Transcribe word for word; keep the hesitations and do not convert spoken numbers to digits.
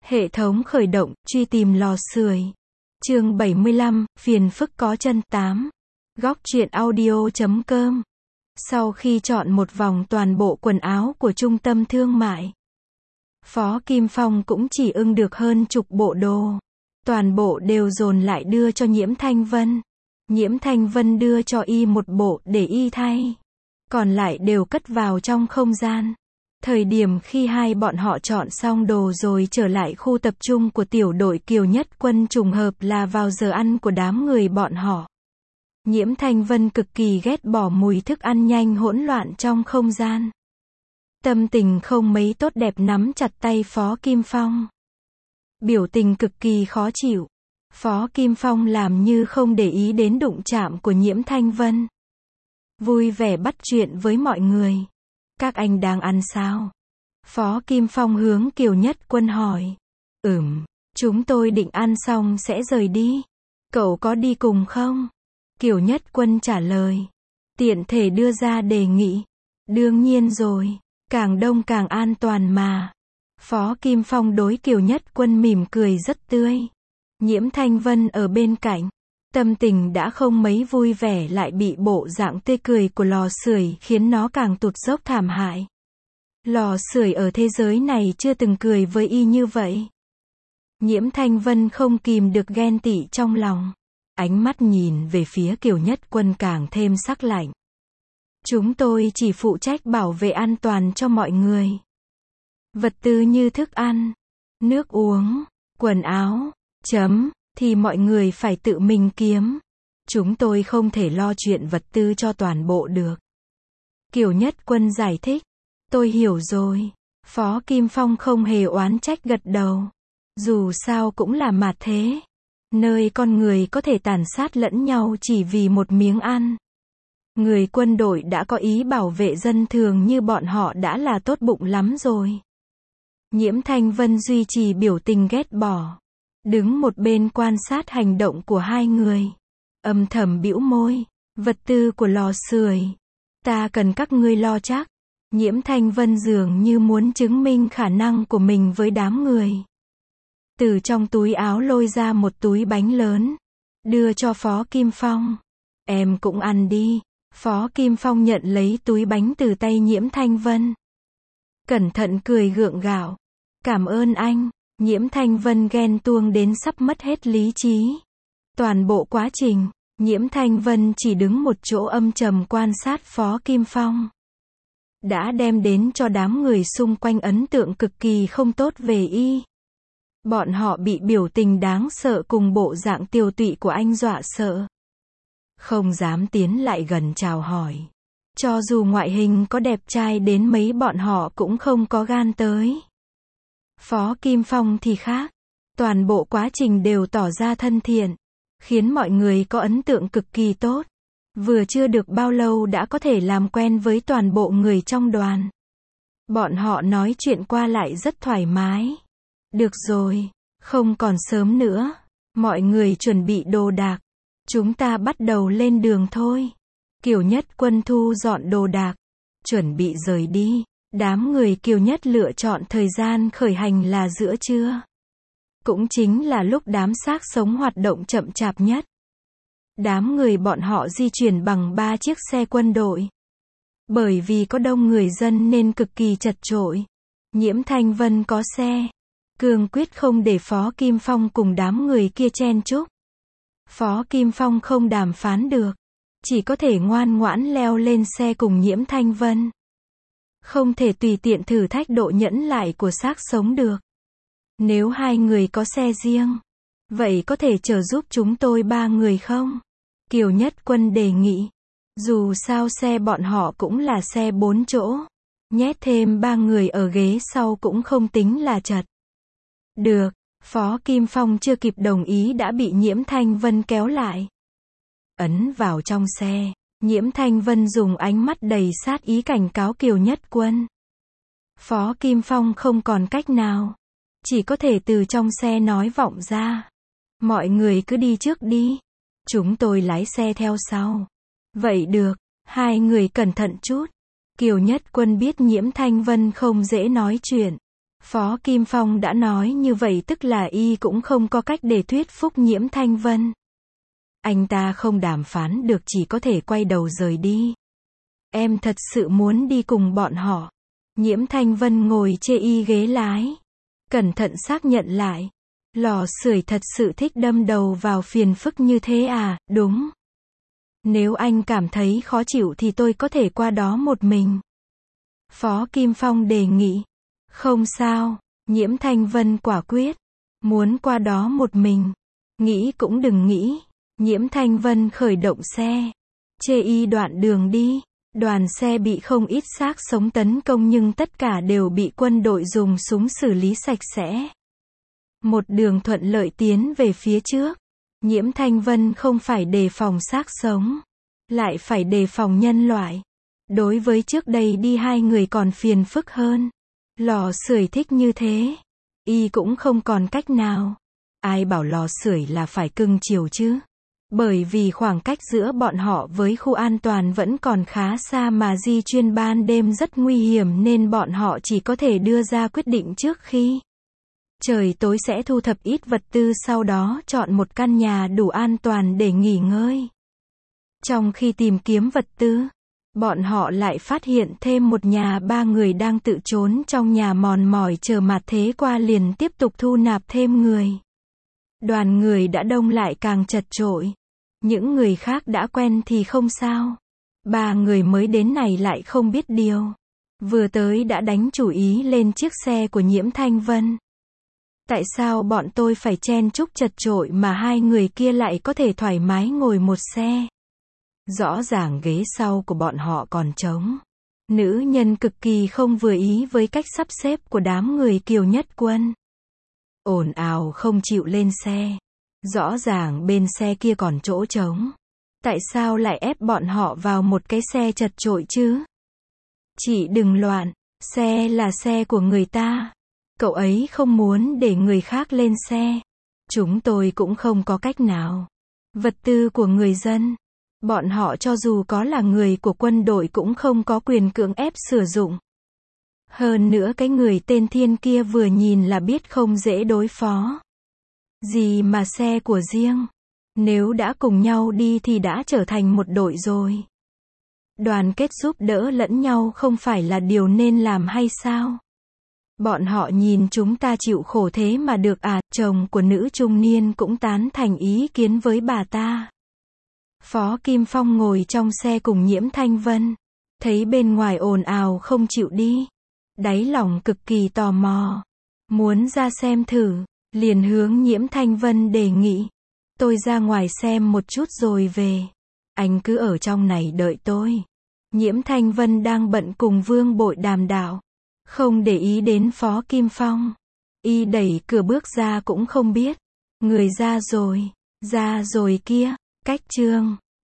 Hệ thống khởi động, truy tìm lò sưởi. Chương bảy mươi lăm, phiền phức có chân. tám. Góc truyện audio chấm com. Sau khi chọn một vòng toàn bộ quần áo của trung tâm thương mại, Phó Kim Phong cũng chỉ ưng được hơn chục bộ đồ. Toàn bộ đều dồn lại đưa cho Nhiễm Thanh Vân. Nhiễm Thanh Vân đưa cho y một bộ để y thay. Còn lại đều cất vào trong không gian. Thời điểm khi hai bọn họ chọn xong đồ rồi trở lại khu tập trung của tiểu đội Kiều Nhất Quân trùng hợp là vào giờ ăn của đám người bọn họ. Nhiễm Thanh Vân cực kỳ ghét bỏ mùi thức ăn nhanh hỗn loạn trong không gian. Tâm tình không mấy tốt đẹp nắm chặt tay Phó Kim Phong. Biểu tình cực kỳ khó chịu. Phó Kim Phong làm như không để ý đến đụng chạm của Nhiễm Thanh Vân. Vui vẻ bắt chuyện với mọi người. Các anh đang ăn sao? Phó Kim Phong hướng Kiều Nhất Quân hỏi. Ừm, chúng tôi định ăn xong sẽ rời đi. Cậu có đi cùng không? Kiều Nhất Quân trả lời. Tiện thể đưa ra đề nghị. Đương nhiên rồi, càng đông càng an toàn mà. Phó Kim Phong đối Kiều Nhất Quân mỉm cười rất tươi. Nhiễm Thanh Vân ở bên cạnh. Tâm tình đã không mấy vui vẻ lại bị bộ dạng tươi cười của lò sưởi khiến nó càng tụt dốc thảm hại. Lò sưởi ở thế giới này chưa từng cười với y như vậy. Nhiễm Thanh Vân không kìm được ghen tị trong lòng. Ánh mắt nhìn về phía Kiều Nhất Quân càng thêm sắc lạnh. Chúng tôi chỉ phụ trách bảo vệ an toàn cho mọi người. Vật tư như thức ăn, nước uống, quần áo, chấm, thì mọi người phải tự mình kiếm. Chúng tôi không thể lo chuyện vật tư cho toàn bộ được. Kiều Nhất Quân giải thích. Tôi hiểu rồi. Phó Kim Phong không hề oán trách gật đầu. Dù sao cũng là mạt thế. Nơi con người có thể tàn sát lẫn nhau chỉ vì một miếng ăn. Người quân đội đã có ý bảo vệ dân thường như bọn họ đã là tốt bụng lắm rồi. Nhiễm Thanh Vân duy trì biểu tình ghét bỏ. Đứng một bên quan sát hành động của hai người. Âm thầm bĩu môi. Vật tư của lò sưởi. Ta cần các ngươi lo chắc. Nhiễm Thanh Vân dường như muốn chứng minh khả năng của mình với đám người. Từ trong túi áo lôi ra một túi bánh lớn. Đưa cho Phó Kim Phong. Em cũng ăn đi. Phó Kim Phong nhận lấy túi bánh từ tay Nhiễm Thanh Vân. Cẩn thận cười gượng gạo. Cảm ơn anh. Nhiễm Thanh Vân ghen tuông đến sắp mất hết lý trí. Toàn bộ quá trình, Nhiễm Thanh Vân chỉ đứng một chỗ âm trầm quan sát Phó Kim Phong. Đã đem đến cho đám người xung quanh ấn tượng cực kỳ không tốt về y. Bọn họ bị biểu tình đáng sợ cùng bộ dạng tiều tụy của anh dọa sợ. Không dám tiến lại gần chào hỏi. Cho dù ngoại hình có đẹp trai đến mấy bọn họ cũng không có gan tới. Phó Kim Phong thì khác. Toàn bộ quá trình đều tỏ ra thân thiện. Khiến mọi người có ấn tượng cực kỳ tốt. Vừa chưa được bao lâu đã có thể làm quen với toàn bộ người trong đoàn. Bọn họ nói chuyện qua lại rất thoải mái. Được rồi, không còn sớm nữa. Mọi người chuẩn bị đồ đạc. Chúng ta bắt đầu lên đường thôi. Kiều Nhất Quân thu dọn đồ đạc. Chuẩn bị rời đi. Đám người Kiều Nhất lựa chọn thời gian khởi hành là giữa trưa. Cũng chính là lúc đám xác sống hoạt động chậm chạp nhất. Đám người bọn họ di chuyển bằng ba chiếc xe quân đội. Bởi vì có đông người dân nên cực kỳ chật chội. Nhiễm Thanh Vân có xe. Cương quyết không để Phó Kim Phong cùng đám người kia chen chúc. Phó Kim Phong không đàm phán được. Chỉ có thể ngoan ngoãn leo lên xe cùng Nhiễm Thanh Vân. Không thể tùy tiện thử thách độ nhẫn lại của xác sống được. Nếu hai người có xe riêng, vậy có thể chở giúp chúng tôi ba người không? Kiều Nhất Quân đề nghị. Dù sao xe bọn họ cũng là xe bốn chỗ. Nhét thêm ba người ở ghế sau cũng không tính là chật. Được, Phó Kim Phong chưa kịp đồng ý đã bị Nhiễm Thanh Vân kéo lại. Ấn vào trong xe. Nhiễm Thanh Vân dùng ánh mắt đầy sát ý cảnh cáo Kiều Nhất Quân. Phó Kim Phong không còn cách nào. Chỉ có thể từ trong xe nói vọng ra. Mọi người cứ đi trước đi. Chúng tôi lái xe theo sau. Vậy được, hai người cẩn thận chút. Kiều Nhất Quân biết Nhiễm Thanh Vân không dễ nói chuyện. Phó Kim Phong đã nói như vậy tức là y cũng không có cách để thuyết phục Nhiễm Thanh Vân. Anh ta không đàm phán được chỉ có thể quay đầu rời đi. Em thật sự muốn đi cùng bọn họ. Nhiễm Thanh Vân ngồi chê y ghế lái. Cẩn thận xác nhận lại. Lò sưởi thật sự thích đâm đầu vào phiền phức như thế à, đúng. Nếu anh cảm thấy khó chịu thì tôi có thể qua đó một mình. Phó Kim Phong đề nghị. Không sao, Nhiễm Thanh Vân quả quyết. Muốn qua đó một mình. Nghĩ cũng đừng nghĩ. Nhiễm Thanh Vân khởi động xe. Chê y đoạn đường đi. Đoàn xe bị không ít xác sống tấn công nhưng tất cả đều bị quân đội dùng súng xử lý sạch sẽ. Một đường thuận lợi tiến về phía trước. Nhiễm Thanh Vân không phải đề phòng xác sống, lại phải đề phòng nhân loại. Đối với trước đây đi hai người còn phiền phức hơn. Lò sưởi thích như thế, y cũng không còn cách nào. Ai bảo lò sưởi là phải cưng chiều chứ? Bởi vì khoảng cách giữa bọn họ với khu an toàn vẫn còn khá xa mà di chuyển ban đêm rất nguy hiểm nên bọn họ chỉ có thể đưa ra quyết định trước khi trời tối sẽ thu thập ít vật tư, sau đó chọn một căn nhà đủ an toàn để nghỉ ngơi. Trong khi tìm kiếm vật tư, bọn họ lại phát hiện thêm một nhà ba người đang tự trốn trong nhà mòn mỏi chờ mặt thế qua liền tiếp tục thu nạp thêm người. Đoàn người đã đông lại càng chật chội. Những người khác đã quen thì không sao. Ba người mới đến này lại không biết điều. Vừa tới đã đánh chủ ý lên chiếc xe của Nhiễm Thanh Vân. Tại sao bọn tôi phải chen chúc chật chội mà hai người kia lại có thể thoải mái ngồi một xe? Rõ ràng ghế sau của bọn họ còn trống. Nữ nhân cực kỳ không vừa ý với cách sắp xếp của đám người Kiều Nhất Quân. Ồn ào không chịu lên xe. Rõ ràng bên xe kia còn chỗ trống. Tại sao lại ép bọn họ vào một cái xe chật chội chứ? Chị đừng loạn, xe là xe của người ta. Cậu ấy không muốn để người khác lên xe. Chúng tôi cũng không có cách nào. Vật tư của người dân. Bọn họ cho dù có là người của quân đội cũng không có quyền cưỡng ép sử dụng. Hơn nữa cái người tên Thiên kia vừa nhìn là biết không dễ đối phó. Gì mà xe của riêng. Nếu đã cùng nhau đi thì đã trở thành một đội rồi. Đoàn kết giúp đỡ lẫn nhau không phải là điều nên làm hay sao? Bọn họ nhìn chúng ta chịu khổ thế mà được à? Chồng của nữ trung niên cũng tán thành ý kiến với bà ta. Phó Kim Phong ngồi trong xe cùng Nhiễm Thanh Vân. Thấy bên ngoài ồn ào không chịu đi. Đáy lòng cực kỳ tò mò. Muốn ra xem thử. Liền hướng Nhiễm Thanh Vân đề nghị. Tôi ra ngoài xem một chút rồi về. Anh cứ ở trong này đợi tôi. Nhiễm Thanh Vân đang bận cùng Vương Bội đàm đạo. Không để ý đến Phó Kim Phong. Y đẩy cửa bước ra cũng không biết. Người ra rồi. Ra rồi kia. Cách chương